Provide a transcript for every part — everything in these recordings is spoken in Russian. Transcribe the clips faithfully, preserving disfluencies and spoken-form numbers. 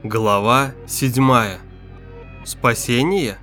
Глава седьмая. Спасение?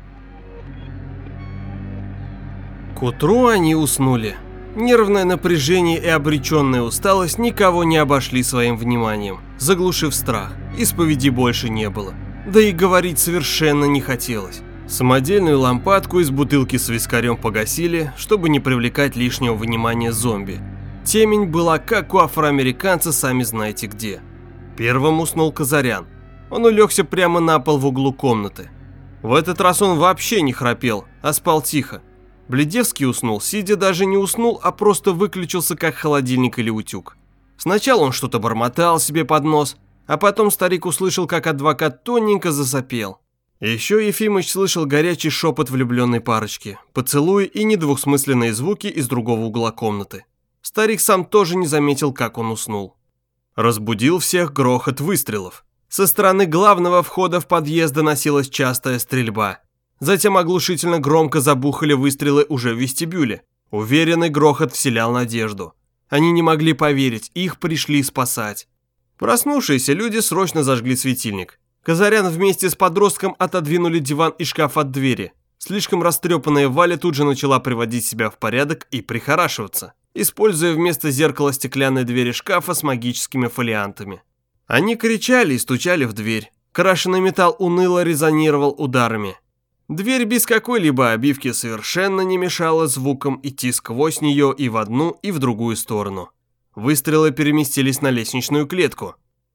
К утру они уснули. Нервное напряжение и обреченная усталость никого не обошли своим вниманием, заглушив страх. Исповеди больше не было. Да и говорить совершенно не хотелось. Самодельную лампадку из бутылки с вискарем погасили, чтобы не привлекать лишнего внимания зомби. Темень была как у афроамериканца сами знаете где. Первым уснул Казарян. Он улегся прямо на пол в углу комнаты. В этот раз он вообще не храпел, а спал тихо. Бледевский уснул, сидя даже не уснул, а просто выключился как холодильник или утюг. Сначала он что-то бормотал себе под нос, а потом старик услышал, как адвокат тоненько засопел. Еще Ефимыч слышал горячий шепот влюбленной парочки, поцелуи и недвусмысленные звуки из другого угла комнаты. Старик сам тоже не заметил, как он уснул. Разбудил всех грохот выстрелов. Со стороны главного входа в подъезд доносилась частая стрельба. Затем оглушительно громко забухали выстрелы уже в вестибюле. Уверенный грохот вселял надежду. Они не могли поверить, их пришли спасать. Проснувшиеся люди срочно зажгли светильник. Казарян вместе с подростком отодвинули диван и шкаф от двери. Слишком растрепанная Валя тут же начала приводить себя в порядок и прихорашиваться, используя вместо зеркала стеклянные двери шкафа с магическими фолиантами. Они кричали и стучали в дверь. Крашеный металл уныло резонировал ударами. Дверь без какой-либо обивки совершенно не мешала звукам идти сквозь нее и в одну, и в другую сторону. Выстрелы переместились на лестничную клетку.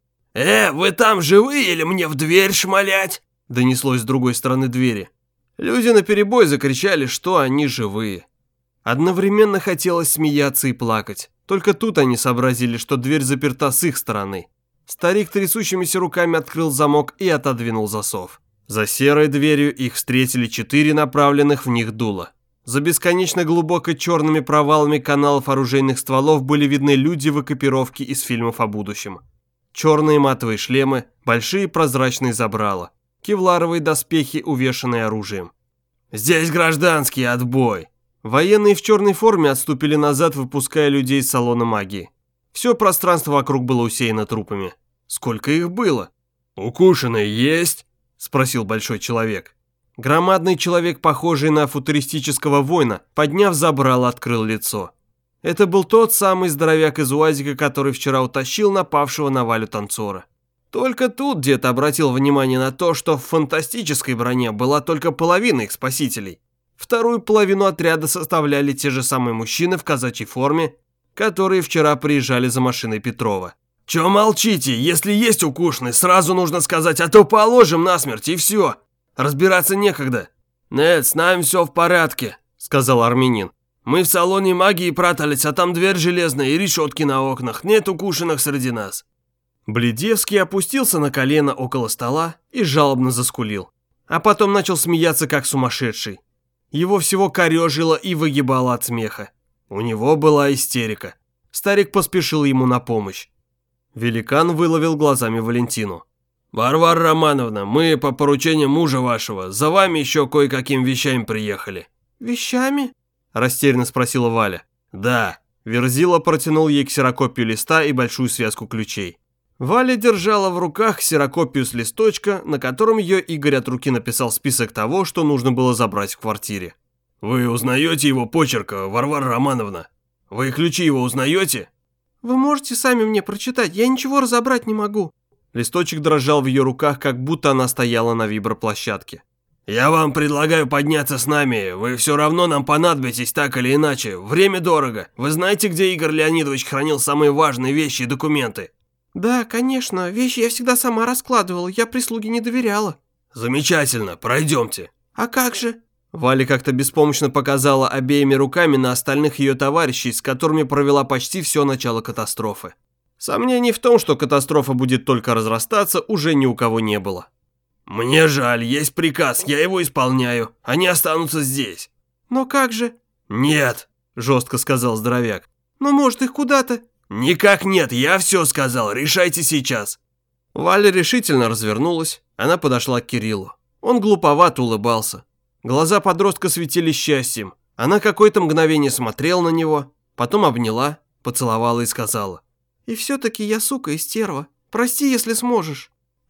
«Э, вы там живые или мне в дверь шмалять?» Донеслось с другой стороны двери. Люди наперебой закричали, что они живые. Одновременно хотелось смеяться и плакать. Только тут они сообразили, что дверь заперта с их стороны. Старик трясущимися руками открыл замок и отодвинул засов. За серой дверью их встретили четыре направленных в них дула. За бесконечно глубоко черными провалами каналов оружейных стволов были видны люди в экипировке из фильмов о будущем. Черные матовые шлемы, большие прозрачные забрала, кевларовые доспехи, увешанные оружием. «Здесь гражданский, отбой!» Военные в черной форме отступили назад, выпуская людей из салона магии. Все пространство вокруг было усеяно трупами. Сколько их было? «Укушенные есть?» – спросил большой человек. Громадный человек, похожий на футуристического воина, подняв забрало, открыл лицо. Это был тот самый здоровяк из УАЗика, который вчера утащил напавшего на Валю танцора. Только тут дед обратил внимание на то, что в фантастической броне была только половина их спасителей. Вторую половину отряда составляли те же самые мужчины в казачьей форме, которые вчера приезжали за машиной Петрова. «Чё молчите? Если есть укушенный, сразу нужно сказать, а то положим насмерть и все. Разбираться некогда». «Нет, с нами все в порядке», — сказал армянин. «Мы в салоне магии прятались, а там дверь железная и решетки на окнах. Нет укушенных среди нас». Бледевский опустился на колено около стола и жалобно заскулил. А потом начал смеяться как сумасшедший. Его всего корежило и выгибало от смеха. У него была истерика. Старик поспешил ему на помощь. Великан выловил глазами Валентину. «Варвара Романовна, мы по поручению мужа вашего за вами еще кое-каким вещами приехали». «Вещами?» – растерянно спросила Валя. «Да». Верзила протянул ей ксерокопию листа и большую связку ключей. Валя держала в руках ксерокопию с листочка, на котором ее Игорь от руки написал список того, что нужно было забрать в квартире. «Вы узнаете его почерк, Варвара Романовна? Вы ключи его узнаете?» «Вы можете сами мне прочитать, я ничего разобрать не могу». Листочек дрожал в ее руках, как будто она стояла на виброплощадке. «Я вам предлагаю подняться с нами, вы все равно нам понадобитесь так или иначе, время дорого. Вы знаете, где Игорь Леонидович хранил самые важные вещи и документы?» «Да, конечно, вещи я всегда сама раскладывала, я прислуге не доверяла». «Замечательно, пройдемте». «А как же?» Валя как-то беспомощно показала обеими руками на остальных ее товарищей, с которыми провела почти все начало катастрофы. Сомнений в том, что катастрофа будет только разрастаться, уже ни у кого не было. «Мне жаль, есть приказ, я его исполняю. Они останутся здесь». «Но как же?» «Нет», – жестко сказал здоровяк. «Но может их куда-то?» «Никак нет, я все сказал, решайте сейчас». Валя решительно развернулась, она подошла к Кириллу. Он глуповато улыбался. Глаза подростка светились счастьем. Она какое-то мгновение смотрела на него, потом обняла, поцеловала и сказала: «И все-таки я сука и стерва. Прости, если сможешь».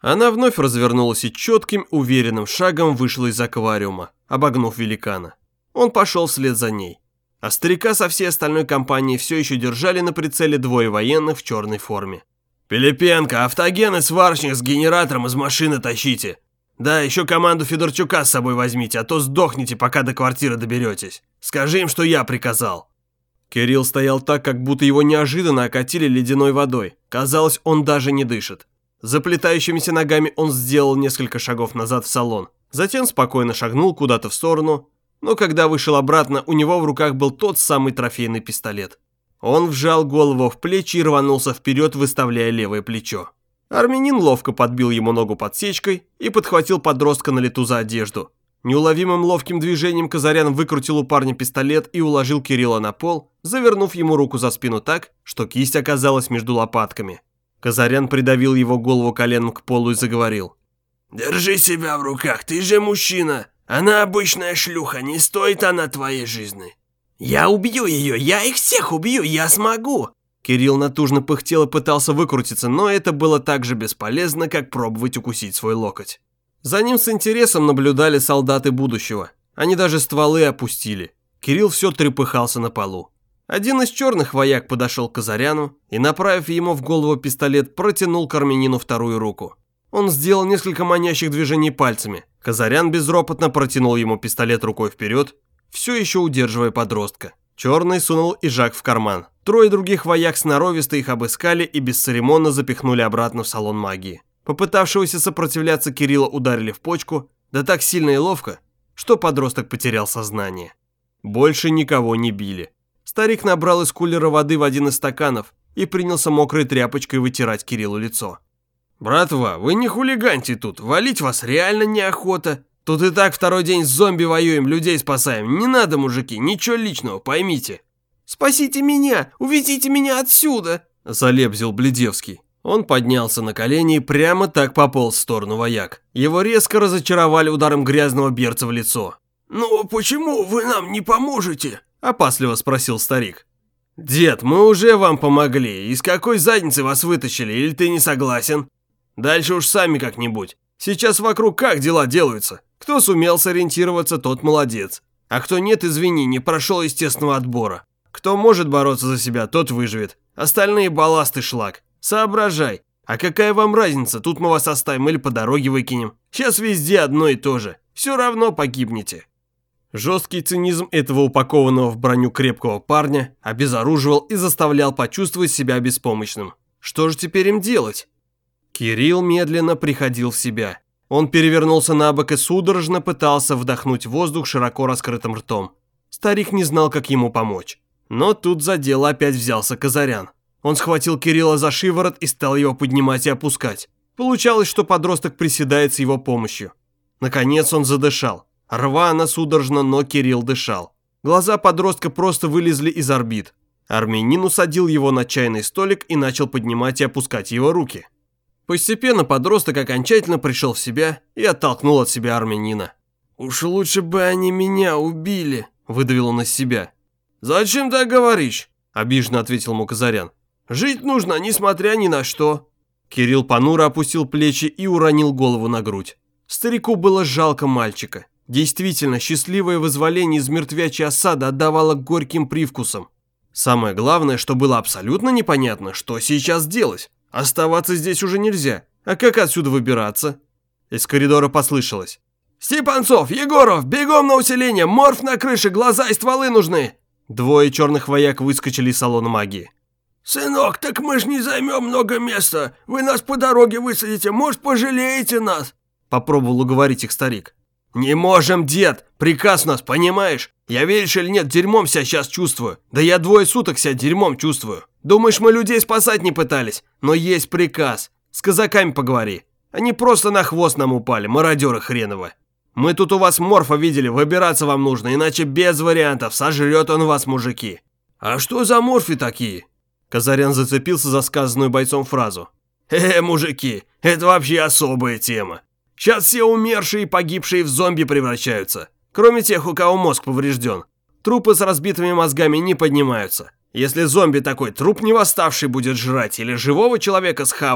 Она вновь развернулась и четким, уверенным шагом вышла из аквариума, обогнув великана. Он пошел вслед за ней. А старика со всей остальной компанией все еще держали на прицеле двое военных в черной форме. «Пилипенко, автоген и сварочник с генератором из машины тащите. Да, еще команду Федорчука с собой возьмите, а то сдохните, пока до квартиры доберетесь. Скажи им, что я приказал». Кирилл стоял так, как будто его неожиданно окатили ледяной водой. Казалось, он даже не дышит. Заплетающимися ногами он сделал несколько шагов назад в салон. Затем спокойно шагнул куда-то в сторону. Но когда вышел обратно, у него в руках был тот самый трофейный пистолет. Он вжал голову в плечи и рванулся вперед, выставляя левое плечо. Армянин ловко подбил ему ногу подсечкой и подхватил подростка на лету за одежду. Неуловимым ловким движением Казарян выкрутил у парня пистолет и уложил Кирилла на пол, завернув ему руку за спину так, что кисть оказалась между лопатками. Казарян придавил его голову коленом к полу и заговорил. «Держи себя в руках, ты же мужчина. Она обычная шлюха, не стоит она твоей жизни». «Я убью ее, я их всех убью, я смогу!» Кирилл натужно пыхтел и пытался выкрутиться, но это было так же бесполезно, как пробовать укусить свой локоть. За ним с интересом наблюдали солдаты будущего. Они даже стволы опустили. Кирилл все трепыхался на полу. Один из черных вояк подошел к Казаряну и, направив ему в голову пистолет, протянул к армянину вторую руку. Он сделал несколько манящих движений пальцами. Казарян безропотно протянул ему пистолет рукой вперед, все еще удерживая подростка. Черный сунул ижак в карман. Трое других вояк сноровисто их обыскали и бесцеремонно запихнули обратно в салон магии. Попытавшегося сопротивляться Кирилла ударили в почку, да так сильно и ловко, что подросток потерял сознание. Больше никого не били. Старик набрал из кулера воды в один из стаканов и принялся мокрой тряпочкой вытирать Кириллу лицо. «Братва, вы не хулиганьте тут, валить вас реально неохота. Тут и так второй день с зомби воюем, людей спасаем. Не надо, мужики, ничего личного, поймите». «Спасите меня, увезите меня отсюда!» – залебзил Бледевский. Он поднялся на колени и прямо так пополз в сторону вояк. Его резко разочаровали ударом грязного берца в лицо. «Ну почему вы нам не поможете?» – опасливо спросил старик. «Дед, мы уже вам помогли. Из какой задницы вас вытащили, или ты не согласен? Дальше уж сами как-нибудь. Сейчас вокруг как дела делаются? Кто сумел сориентироваться, тот молодец. А кто нет, извини, не прошел естественного отбора. Кто может бороться за себя, тот выживет. Остальные балласт и шлак. Соображай. А какая вам разница, тут мы вас оставим или по дороге выкинем? Сейчас везде одно и то же. Все равно погибнете». Жесткий цинизм этого упакованного в броню крепкого парня обезоруживал и заставлял почувствовать себя беспомощным. Что же теперь им делать? Кирилл медленно приходил в себя. Он перевернулся на бок и судорожно пытался вдохнуть воздух широко раскрытым ртом. Старик не знал, как ему помочь. Но тут за дело опять взялся Казарян. Он схватил Кирилла за шиворот и стал его поднимать и опускать. Получалось, что подросток приседает с его помощью. Наконец он задышал. Рвано, судорожно, но Кирилл дышал. Глаза подростка просто вылезли из орбит. Армянин усадил его на чайный столик и начал поднимать и опускать его руки. Постепенно подросток окончательно пришел в себя и оттолкнул от себя армянина. «Уж лучше бы они меня убили», – выдавил он из себя. «Зачем так говоришь?» – обиженно ответил ему Казарян. «Жить нужно, несмотря ни на что». Кирилл понуро опустил плечи и уронил голову на грудь. Старику было жалко мальчика. Действительно, счастливое вызволение из мертвячей осады отдавало горьким привкусом. Самое главное, что было абсолютно непонятно, что сейчас делать. Оставаться здесь уже нельзя. А как отсюда выбираться? Из коридора послышалось: «Степанцов, Егоров, бегом на усиление! Морф на крыше, глаза и стволы нужны!» Двое черных вояк выскочили из салона магии. «Сынок, так мы ж не займем много места. Вы нас по дороге высадите, может, пожалеете нас?» Попробовал уговорить их старик. «Не можем, дед! Приказ у нас, понимаешь? Я, веришь или нет, дерьмом себя сейчас чувствую. Да я двое суток себя дерьмом чувствую. Думаешь, мы людей спасать не пытались? Но есть приказ. С казаками поговори. Они просто на хвост нам упали, мародеры хреновы. Мы тут у вас морфа видели, выбираться вам нужно, иначе без вариантов, сожрет он вас, мужики». «А что за морфи такие?» Казарян зацепился за сказанную бойцом фразу. «Э, мужики, это вообще особая тема. Сейчас все умершие и погибшие в зомби превращаются, кроме тех, у кого мозг поврежден. Трупы с разбитыми мозгами не поднимаются. Если зомби такой труп не восставший будет жрать или живого человека схавает,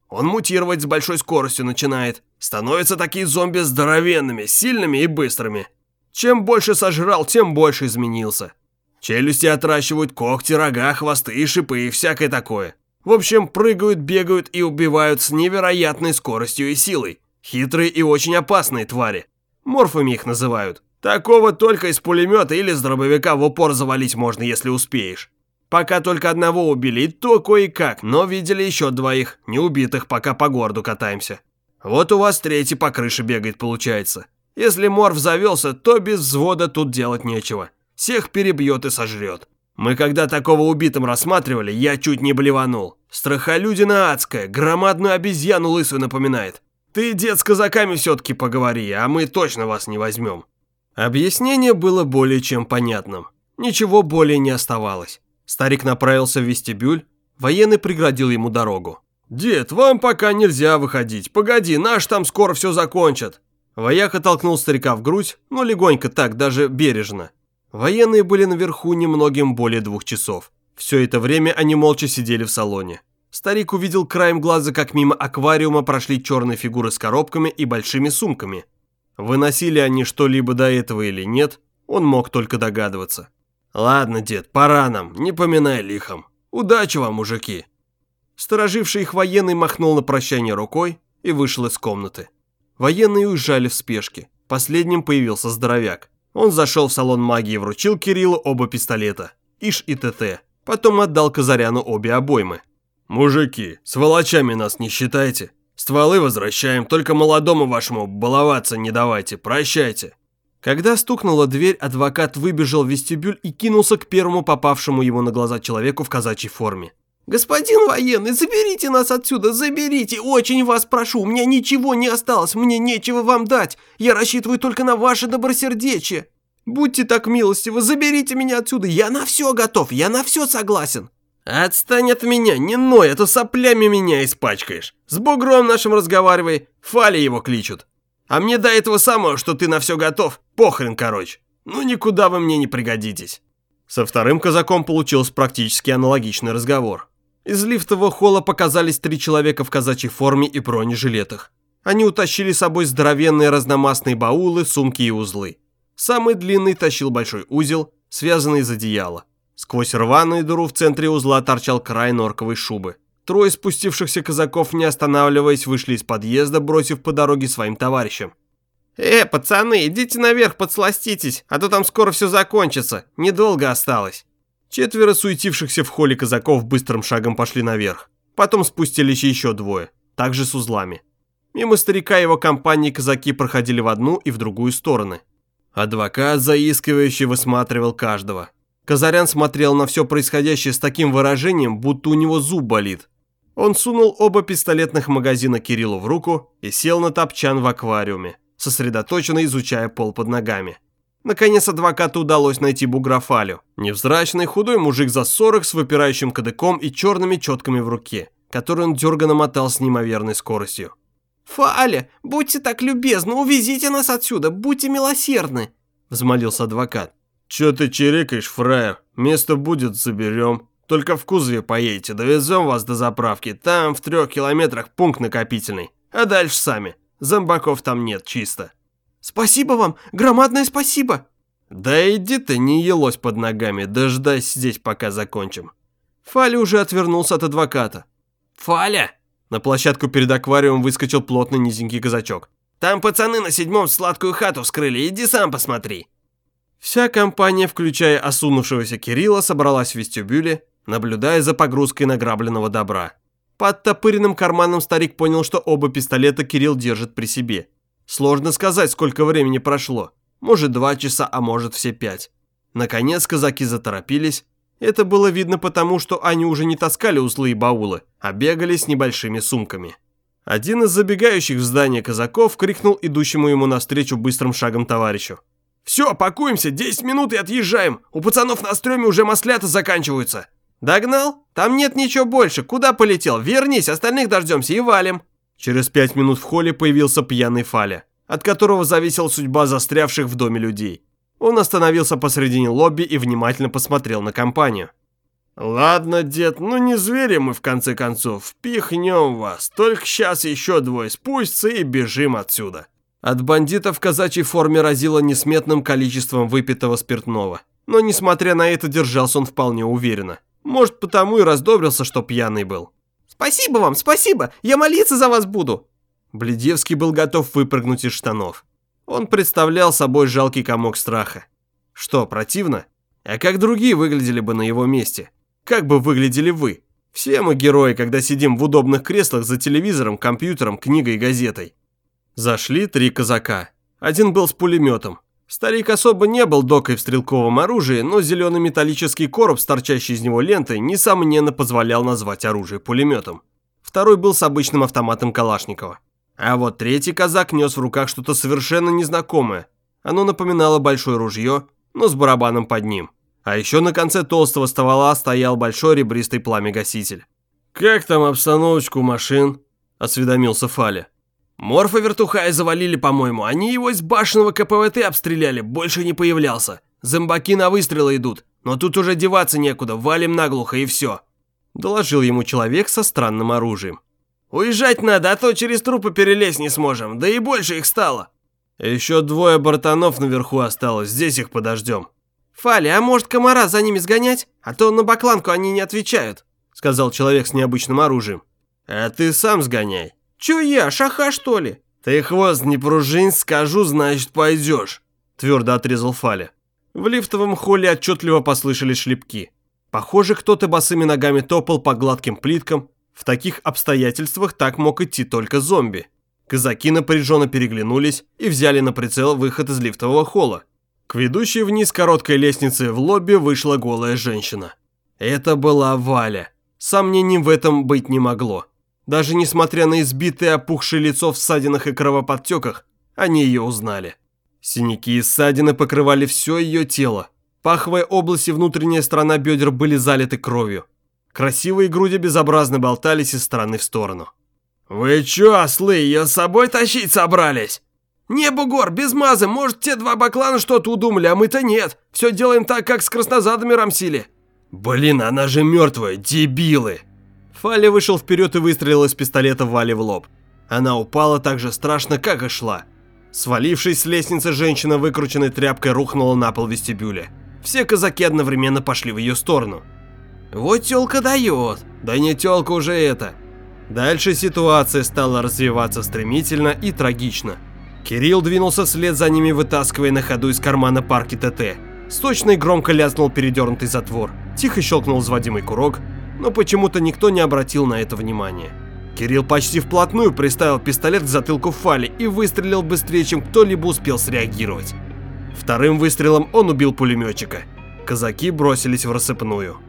Он мутировать с большой скоростью начинает. Становятся такие зомби здоровенными, сильными и быстрыми. Чем больше сожрал, тем больше изменился. Челюсти отращивают, когти, рога, хвосты и шипы и всякое такое. В общем, прыгают, бегают и убивают с невероятной скоростью и силой. Хитрые и очень опасные твари. Морфами их называют. Такого только из пулемета или с дробовика в упор завалить можно, если успеешь. Пока только одного убили, и то кое-как, но видели еще двоих, неубитых, пока по городу катаемся. Вот у вас третий по крыше бегает, получается. Если морф завелся, то без взвода тут делать нечего. Всех перебьет и сожрет. Мы когда такого убитым рассматривали, я чуть не блеванул. Страхолюдина адская, громадную обезьяну лысую напоминает. Ты, дед, с казаками все-таки поговори, а мы точно вас не возьмем. Объяснение было более чем понятным. Ничего более не оставалось. Старик направился в вестибюль, военный преградил ему дорогу. «Дед, вам пока нельзя выходить. Погоди, наш там скоро все закончат». Вояка толкнул старика в грудь, но легонько так, даже бережно. Военные были наверху немногим более двух часов. Все это время они молча сидели в салоне. Старик увидел краем глаза, как мимо аквариума прошли черные фигуры с коробками и большими сумками. Выносили они что-либо до этого или нет, он мог только догадываться. «Ладно, дед, пора нам, не поминай лихом. Удачи вам, мужики!» Стороживший их военный махнул на прощание рукой и вышел из комнаты. Военные уезжали в спешке. Последним появился здоровяк. Он зашел в салон магии и вручил Кириллу оба пистолета, Иш и ТТ. Потом отдал Казаряну обе обоймы. «Мужики, сволочами нас не считайте. Стволы возвращаем, только молодому вашему баловаться не давайте, прощайте». Когда стукнула дверь, адвокат выбежал в вестибюль и кинулся к первому попавшему ему на глаза человеку в казачьей форме. «Господин военный, заберите нас отсюда, заберите, очень вас прошу, у меня ничего не осталось, мне нечего вам дать, я рассчитываю только на ваше добросердечие. Будьте так милостивы, заберите меня отсюда, я на все готов, я на все согласен». «Отстань от меня, не ной, а то соплями меня испачкаешь. С бугром нашим разговаривай, Фали его кличут. А мне до этого самого, что ты на все готов, похрен, короче. Ну никуда вы мне не пригодитесь». Со вторым казаком получился практически аналогичный разговор. Из лифтового холла показались три человека в казачьей форме и бронежилетах. Они утащили с собой здоровенные разномастные баулы, сумки и узлы. Самый длинный тащил большой узел, связанный из одеяла. Сквозь рваную дыру в центре узла торчал край норковой шубы. Трое спустившихся казаков, не останавливаясь, вышли из подъезда, бросив по дороге своим товарищам. «Э, пацаны, идите наверх, подсластитесь, а то там скоро все закончится, недолго осталось». Четверо суетившихся в холле казаков быстрым шагом пошли наверх. Потом спустились еще двое, также с узлами. Мимо старика и его компании казаки проходили в одну и в другую стороны. Адвокат заискивающе высматривал каждого. Казарян смотрел на все происходящее с таким выражением, будто у него зуб болит. Он сунул оба пистолетных магазина Кириллу в руку и сел на топчан в аквариуме, сосредоточенно изучая пол под ногами. Наконец адвокату удалось найти бугра Фалю. Невзрачный худой мужик за сорок с выпирающим кадыком и черными четками в руке, который он дерганно мотал с неимоверной скоростью. «Фаля, будьте так любезны, увезите нас отсюда, будьте милосердны», — взмолился адвокат. «Чё ты чирикаешь, фраер? Место будет, заберем. Только в кузове поедете, довезем вас до заправки. Там в трех километрах пункт накопительный. А дальше сами. Зомбаков там нет, чисто». «Спасибо вам, громадное спасибо». «Да иди ты, не елось под ногами, дождайся здесь, пока закончим». Фаля уже отвернулся от адвоката. «Фаля!» На площадку перед аквариумом выскочил плотный низенький казачок. «Там пацаны на седьмом сладкую хату вскрыли, иди сам посмотри». Вся компания, включая осунувшегося Кирилла, собралась в вестибюле, наблюдая за погрузкой награбленного добра. Под оттопыренным карманом старик понял, что оба пистолета Кирилл держит при себе. Сложно сказать, сколько времени прошло. Может, два часа, а может, все пять. Наконец казаки заторопились. Это было видно потому, что они уже не таскали узлы и баулы, а бегали с небольшими сумками. Один из забегающих в здание казаков крикнул идущему ему навстречу быстрым шагом товарищу. «Все, пакуемся, десять минут и отъезжаем. У пацанов на стреме уже маслята заканчиваются». «Догнал? Там нет ничего больше. Куда полетел? Вернись, остальных дождемся и валим». Через пять минут в холле появился пьяный Фаля, от которого зависела судьба застрявших в доме людей. Он остановился посредине лобби и внимательно посмотрел на компанию. Ладно, дед, ну не звери мы в конце концов, впихнем вас. Только сейчас еще двое спустятся и бежим отсюда. От бандита в казачьей форме разило несметным количеством выпитого спиртного. Но несмотря на это, держался он вполне уверенно. Может, потому и раздобрился, что пьяный был. Спасибо вам, спасибо, я молиться за вас буду. Бледевский был готов выпрыгнуть из штанов. Он представлял собой жалкий комок страха. Что, противно? А как другие выглядели бы на его месте? Как бы выглядели вы? Все мы герои, когда сидим в удобных креслах за телевизором, компьютером, книгой и газетой. Зашли три казака. Один был с пулеметом. Старик особо не был докой в стрелковом оружии, но зеленый металлический короб с торчащей из него лентой, несомненно, позволял назвать оружие пулеметом. Второй был с обычным автоматом Калашникова. А вот третий казак нес в руках что-то совершенно незнакомое. Оно напоминало большое ружье, но с барабаном под ним. А еще на конце толстого ствола стоял большой ребристый пламя-гаситель. «Как там обстановочка у машин?» – осведомился Фаля. «Морфа вертухая завалили, по-моему. Они его из башенного ка пэ вэ тэ обстреляли, больше не появлялся. Зомбаки на выстрелы идут, но тут уже деваться некуда, валим наглухо и все», – доложил ему человек со странным оружием. «Уезжать надо, а то через трупы перелезть не сможем, да и больше их стало». «Еще двое братанов наверху осталось, здесь их подождем». «Фаля, а может комара за ними сгонять? А то на бакланку они не отвечают», — сказал человек с необычным оружием. «А ты сам сгоняй». «Чё я, шаха что ли?» «Ты хвост не пружинь, скажу, значит пойдешь», — твердо отрезал Фаля. В лифтовом холле отчетливо послышались шлепки. Похоже, кто-то босыми ногами топал по гладким плиткам. В таких обстоятельствах так мог идти только зомби. Казаки напряженно переглянулись и взяли на прицел выход из лифтового холла. К ведущей вниз короткой лестнице в лобби вышла голая женщина. Это была Валя. Сомнений в этом быть не могло. Даже несмотря на избитое опухшее лицо в ссадинах и кровоподтеках, они ее узнали. Синяки и ссадины покрывали все ее тело. Паховая область и внутренняя сторона бедер были залиты кровью. Красивые груди безобразно болтались из стороны в сторону. «Вы чё, ослы, ее с собой тащить собрались?» «Не, бугор, без мазы, может, те два баклана что-то удумали, а мы-то нет. Все делаем так, как с краснозадами рамсили». «Блин, она же мертвая, дебилы!» Фаля вышел вперед и выстрелил из пистолета Вале в лоб. Она упала так же страшно, как и шла. Свалившись с лестницы, женщина выкрученной тряпкой рухнула на пол вестибюля. Все казаки одновременно пошли в ее сторону. «Вот тёлка дает». «Да не тёлка уже это». Дальше ситуация стала развиваться стремительно и трагично. Кирилл двинулся вслед за ними, вытаскивая на ходу из кармана парки ТТ. Сочно и громко лязнул передернутый затвор. Тихо щелкнул взводимый курок, но почему-то никто не обратил на это внимания. Кирилл почти вплотную приставил пистолет к затылку Фали и выстрелил быстрее, чем кто-либо успел среагировать. Вторым выстрелом он убил пулеметчика. Казаки бросились в рассыпную.